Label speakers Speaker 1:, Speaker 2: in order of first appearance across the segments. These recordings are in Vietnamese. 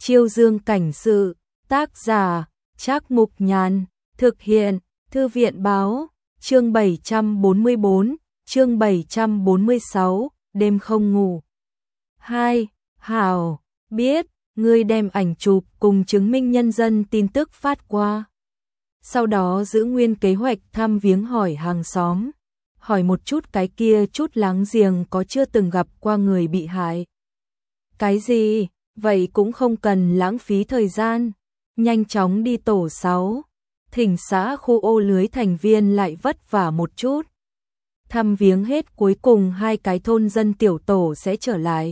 Speaker 1: Chiêu Dương cảnh sự, tác giả, Trác Mục Nhàn, thực hiện, Thư viện báo, chương 744, chương 746, đêm không ngủ. 2. Hảo, biết, ngươi đem ảnh chụp cùng chứng minh nhân dân tin tức phát qua. Sau đó giữ nguyên kế hoạch thăm viếng hỏi hàng xóm, hỏi một chút cái kia chút láng giềng có chưa từng gặp qua người bị hại. Cái gì? Vậy cũng không cần lãng phí thời gian, nhanh chóng đi tổ 6, thỉnh xã khu ô lưới thành viên lại vất vả một chút. Thăm viếng hết cuối cùng 2 cái thôn dân tiểu tổ sẽ trở lại.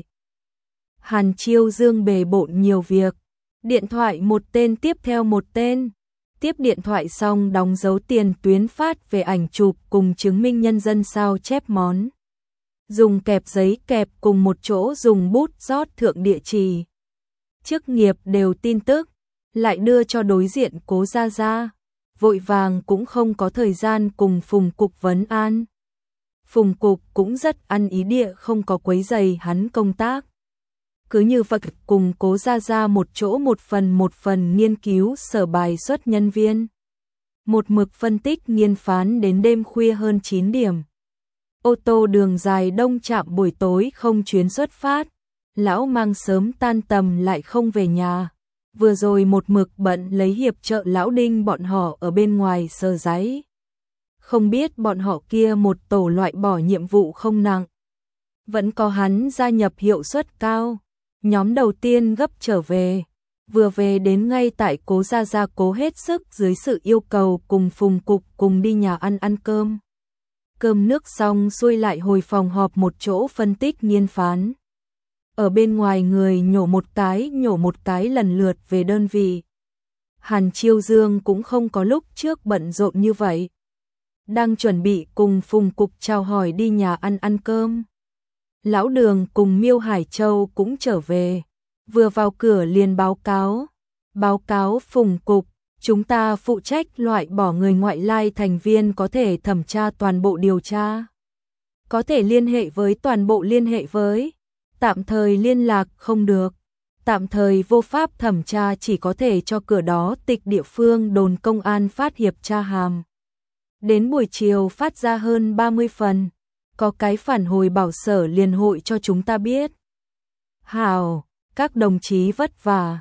Speaker 1: Hàn Chiêu Dương bề bộn nhiều việc, điện thoại một tên tiếp theo một tên, tiếp điện thoại xong đóng dấu tiền tuyến phát về ảnh chụp cùng chứng minh nhân dân sao chép món. Dùng kẹp giấy kẹp cùng một chỗ dùng bút rót thượng địa chỉ. Chức nghiệp đều tin tức, lại đưa cho đối diện Cố Gia Gia, vội vàng cũng không có thời gian cùng Phùng Cục vấn an. Phùng Cục cũng rất ăn ý địa không có quấy rầy hắn công tác. Cứ như vậy cùng Cố Gia Gia một chỗ một phần nghiên cứu sở bài xuất nhân viên. Một mực phân tích nghiên phán đến đêm khuya hơn 9 điểm. Ô tô đường dài đông trạm buổi tối không chuyến xuất phát. Lão mang sớm tan tầm lại không về nhà. Vừa rồi một mực bận lấy hiệp trợ lão Đinh bọn họ ở bên ngoài sờ giấy. Không biết bọn họ kia một tổ loại bỏ nhiệm vụ không nặng. Vẫn có hắn gia nhập hiệu suất cao. Nhóm đầu tiên gấp trở về. Vừa về đến ngay tại Cố Gia Gia cố hết sức dưới sự yêu cầu cùng Phùng Cục cùng đi nhà ăn cơm. Cơm nước xong xuôi lại hồi phòng họp một chỗ phân tích nghiên phán. Ở bên ngoài người nhổ một cái lần lượt về đơn vị. Hàn Chiêu Dương cũng không có lúc trước bận rộn như vậy. Đang chuẩn bị cùng Phùng Cục chào hỏi đi nhà ăn cơm. Lão Đường cùng Miêu Hải Châu cũng trở về. Vừa vào cửa liền báo cáo Phùng Cục, chúng ta phụ trách loại bỏ người ngoại lai thành viên có thể thẩm tra toàn bộ điều tra. Có thể liên hệ với toàn bộ liên hệ với. Tạm thời liên lạc không được. Tạm thời vô pháp thẩm tra chỉ có thể cho cửa đó tịch địa phương đồn công an phát hiệp tra hàm. Đến buổi chiều phát ra hơn 30 phần. Có cái phản hồi bảo sở liền hội cho chúng ta biết. Hảo, các đồng chí vất vả.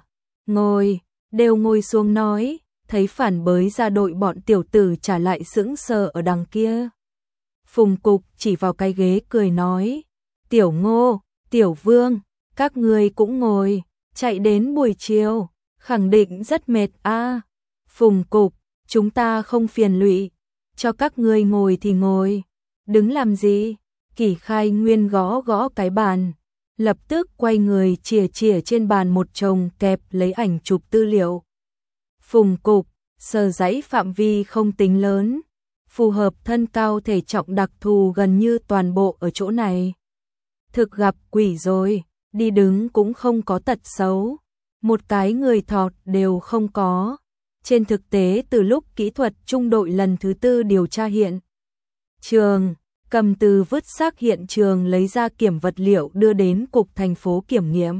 Speaker 1: Đều ngồi xuống nói, thấy phản bới ra đội bọn tiểu tử trả lại sững sờ ở đằng kia. Phùng Cục chỉ vào cái ghế cười nói, Tiểu Ngô, Tiểu Vương, các người cũng ngồi, chạy đến buổi chiều, khẳng định rất mệt a. Phùng Cục, chúng ta không phiền lụy, cho các ngươi ngồi thì ngồi, đứng làm gì? Kỷ Khai Nguyên gõ gõ cái bàn, lập tức quay người chìa trên bàn một chồng kẹp lấy ảnh chụp tư liệu. Phùng Cục, sờ giấy phạm vi không tính lớn, phù hợp thân cao thể trọng đặc thù gần như toàn bộ ở chỗ này. Thực gặp quỷ rồi, đi đứng cũng không có tật xấu, một cái người thọt đều không có. Trên thực tế từ lúc kỹ thuật trung đội lần thứ 4 điều tra hiện trường, cầm từ vứt xác hiện trường lấy ra kiểm vật liệu đưa đến cục thành phố kiểm nghiệm.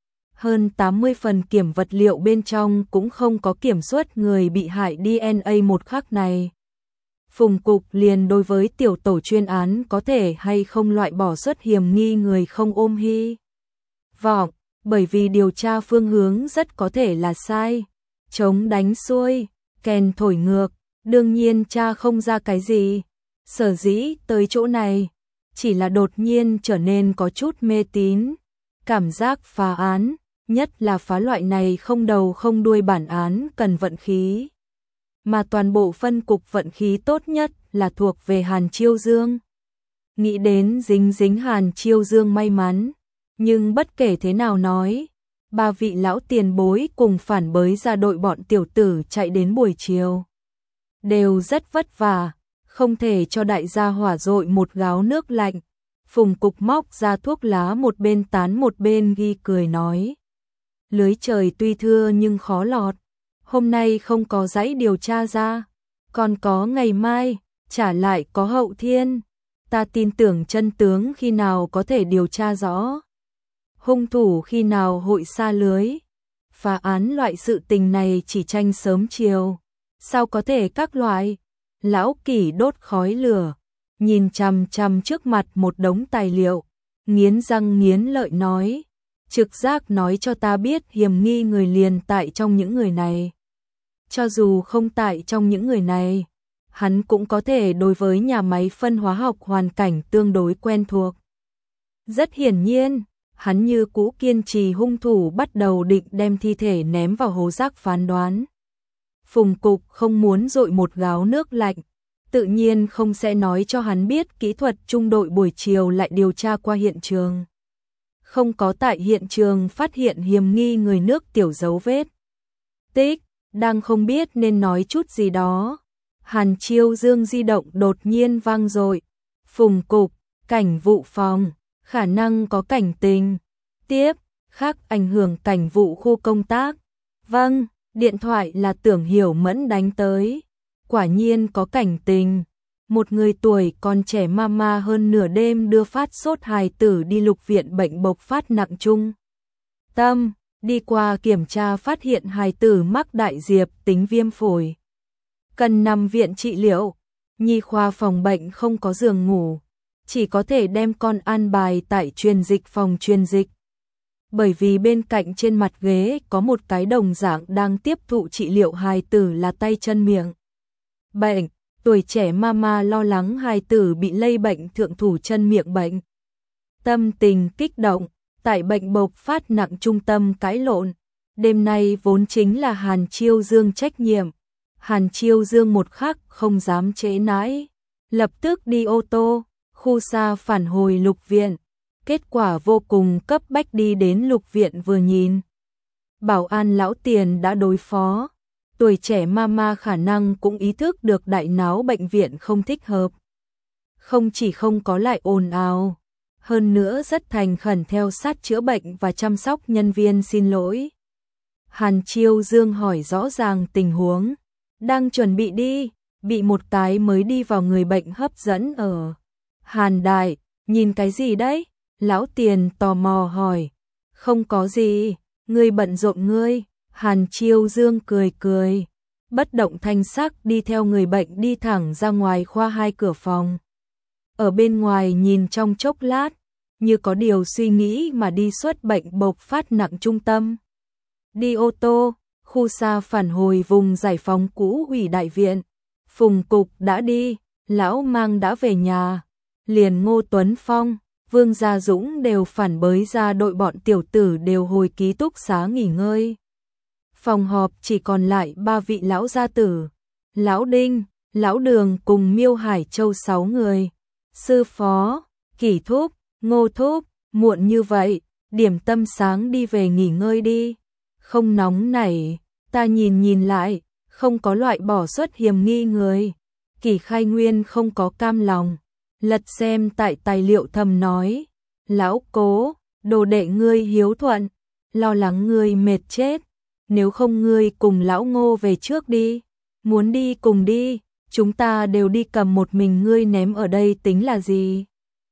Speaker 1: Hơn 80 phần kiểm vật liệu bên trong cũng không có kiểm soát người bị hại DNA một khắc này. Phùng Cục liền đối với tiểu tổ chuyên án có thể hay không loại bỏ xuất hiểm nghi người không ôm hy vọng, bởi vì điều tra phương hướng rất có thể là sai, chống đánh xuôi, kèn thổi ngược, đương nhiên tra không ra cái gì. Sở dĩ tới chỗ này, chỉ là đột nhiên trở nên có chút mê tín, cảm giác phá án, nhất là phá loại này không đầu không đuôi bản án cần vận khí. Mà toàn bộ phân cục vận khí tốt nhất là thuộc về Hàn Chiêu Dương. Nghĩ đến dính Hàn Chiêu Dương may mắn, nhưng bất kể thế nào nói, 3 vị lão tiền bối cùng phản bới ra đội bọn tiểu tử chạy đến buổi chiều. Đều rất vất vả, không thể cho đại gia hỏa dội một gáo nước lạnh. Phùng Cục móc ra thuốc lá một bên tán một bên ghi cười nói. Lưới trời tuy thưa nhưng khó lọt, hôm nay không có dãy điều tra ra, còn có ngày mai, trả lại có hậu thiên. Ta tin tưởng chân tướng khi nào có thể điều tra rõ, hung thủ khi nào hội xa lưới. phá án loại sự tình này chỉ tranh sớm chiều. Sao có thể các loại? Lão Kỷ đốt khói lửa, nhìn chằm chằm trước mặt một đống tài liệu, nghiến răng nghiến lợi nói, trực giác nói cho ta biết hiểm nghi người liền tại trong những người này. Cho dù không tại trong những người này, hắn cũng có thể đối với nhà máy phân hóa học hoàn cảnh tương đối quen thuộc. Rất hiển nhiên, hắn như cũ kiên trì hung thủ bắt đầu định đem thi thể ném vào hố rác phán đoán. Phùng Cục không muốn dội một gáo nước lạnh, tự nhiên không sẽ nói cho hắn biết kỹ thuật trung đội buổi chiều lại điều tra qua hiện trường. Không có tại hiện trường phát hiện hiểm nghi người nước tiểu dấu vết. Tích, đang không biết nên nói chút gì đó. Hàn Chiêu Dương di động đột nhiên vang dội. Phùng Cục, cảnh vụ phòng, khả năng có cảnh tình. Tiếp, khác ảnh hưởng cảnh vụ khu công tác. Vâng, điện thoại là Tưởng Hiểu Mẫn đánh tới. Quả nhiên có cảnh tình. Một người tuổi còn trẻ mama hơn nửa đêm đưa phát sốt hài tử đi lục viện bệnh bộc phát nặng trung tâm, đi qua kiểm tra phát hiện hài tử mắc đại diệp tính viêm phổi. Cần nằm viện trị liệu, nhi khoa phòng bệnh không có giường ngủ, chỉ có thể đem con an bài tại truyền dịch phòng truyền dịch. Bởi vì bên cạnh trên mặt ghế có một cái đồng dạng đang tiếp thụ trị liệu hài tử là tay chân miệng bệnh. Tuổi trẻ mama lo lắng hài tử bị lây bệnh thượng thủ chân miệng bệnh. Tâm tình kích động, tại bệnh bộc phát nặng trung tâm cãi lộn. Đêm nay vốn chính là Hàn Chiêu Dương trách nhiệm. Hàn Chiêu Dương một khắc không dám trễ nãi, lập tức đi ô tô, khu xa phản hồi lục viện. Kết quả vô cùng cấp bách đi đến lục viện vừa nhìn. Bảo an lão Tiền đã đối phó. Tuổi trẻ mama khả năng cũng ý thức được đại náo bệnh viện không thích hợp. Không chỉ không có lại ồn ào, hơn nữa rất thành khẩn theo sát chữa bệnh và chăm sóc nhân viên xin lỗi. Hàn Chiêu Dương hỏi rõ ràng tình huống, đang chuẩn bị đi, bị một cái mới đi vào người bệnh hấp dẫn ở. Hàn Đại, nhìn cái gì đấy? Lão Tiền tò mò hỏi. Không có gì, ngươi bận rộn ngươi. Hàn Chiêu Dương cười cười, bất động thanh sắc đi theo người bệnh đi thẳng ra ngoài khoa 2 cửa phòng. Ở bên ngoài nhìn trong chốc lát, như có điều suy nghĩ mà đi xuất bệnh bộc phát nặng trung tâm. Đi ô tô, khu xa phản hồi vùng giải phóng cũ ủy đại viện. Phùng Cục đã đi, Lão Mang đã về nhà. Liền Ngô Tuấn Phong, Vương Gia Dũng đều phản bới ra đội bọn tiểu tử đều hồi ký túc xá nghỉ ngơi. Phòng họp chỉ còn lại 3 vị lão gia tử, Lão Đinh, Lão Đường cùng Miêu Hải Châu 6 người. Sư phó, Kỷ Thúc, Ngô Thúc, muộn như vậy, điểm tâm sáng đi về nghỉ ngơi đi. Không nóng nảy, ta nhìn lại, không có loại bỏ xuất hiểm nghi người. Kỷ Khai Nguyên không có cam lòng, lật xem tại tài liệu thầm nói. Lão Cố, đồ đệ ngươi hiếu thuận, lo lắng ngươi mệt chết. Nếu không ngươi cùng lão Ngô về trước đi, muốn đi cùng đi, chúng ta đều đi cầm một mình ngươi ném ở đây tính là gì?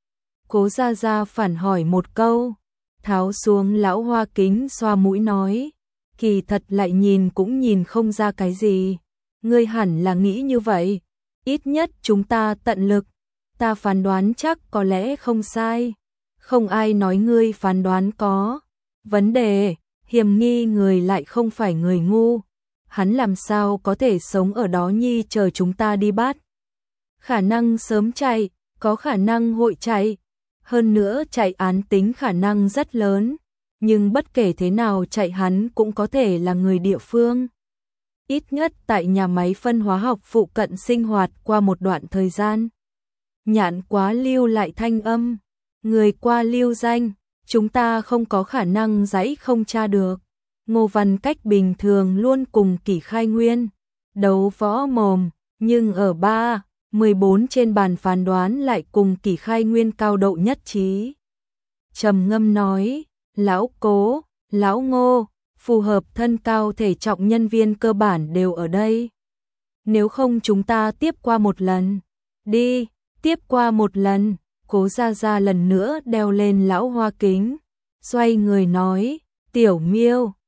Speaker 1: Cố Gia Gia phản hỏi một câu, tháo xuống lão hoa kính xoa mũi nói, kỳ thật lại nhìn cũng nhìn không ra cái gì, ngươi hẳn là nghĩ như vậy, ít nhất chúng ta tận lực, ta phán đoán chắc có lẽ không sai, không ai nói ngươi phán đoán có vấn đề. Hiểm nghi người lại không phải người ngu, hắn làm sao có thể sống ở đó nhi chờ chúng ta đi bắt. Khả năng sớm chạy, có khả năng hội chạy, hơn nữa chạy án tính khả năng rất lớn, nhưng bất kể thế nào chạy hắn cũng có thể là người địa phương. Ít nhất tại nhà máy phân hóa học phụ cận sinh hoạt qua một đoạn thời gian. Nhạn Quá lưu lại thanh âm, người qua lưu danh. Chúng ta không có khả năng dãy không tra được. Ngô Văn Cách bình thường luôn cùng Kỷ Khai Nguyên đấu võ mồm, nhưng ở 3-14 trên bàn phán đoán lại cùng Kỷ Khai Nguyên cao độ nhất trí. Trầm ngâm nói, Lão Cố, Lão Ngô, phù hợp thân cao thể trọng nhân viên cơ bản đều ở đây. Nếu không chúng ta tiếp qua một lần. Đi, tiếp qua một lần. Cố Gia Gia lần nữa đeo lên lão hoa kính, xoay người nói, Tiểu Miêu,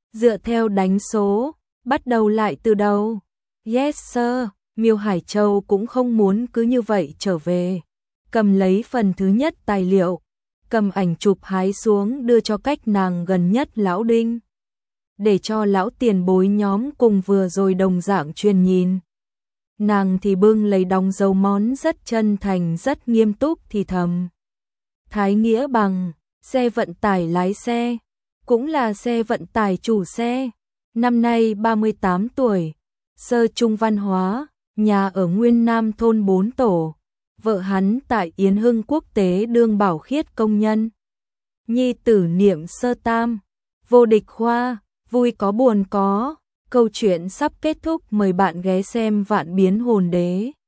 Speaker 1: Dựa theo đánh số, bắt đầu lại từ đầu. Yes sir, Miêu Hải Châu cũng không muốn cứ như vậy trở về. Cầm lấy phần thứ nhất tài liệu, cầm ảnh chụp hái xuống đưa cho cách nàng gần nhất lão Đinh. Để cho lão tiền bối nhóm cùng vừa rồi đồng dạng truyền nhìn. Nàng thì bưng lấy đóng dấu món rất chân thành rất nghiêm túc thì thầm. Thái Nghĩa Bằng, xe vận tải lái xe, cũng là xe vận tải chủ xe, năm nay 38 tuổi, sơ trung văn hóa, nhà ở Nguyên Nam thôn 4 tổ, vợ hắn tại Yến Hưng Quốc tế đương bảo khiết công nhân. Nhi tử niệm sơ tam, vô địch khoa, vui có buồn có, câu chuyện sắp kết thúc, mời bạn ghé xem Vạn Biến Hồn Đế.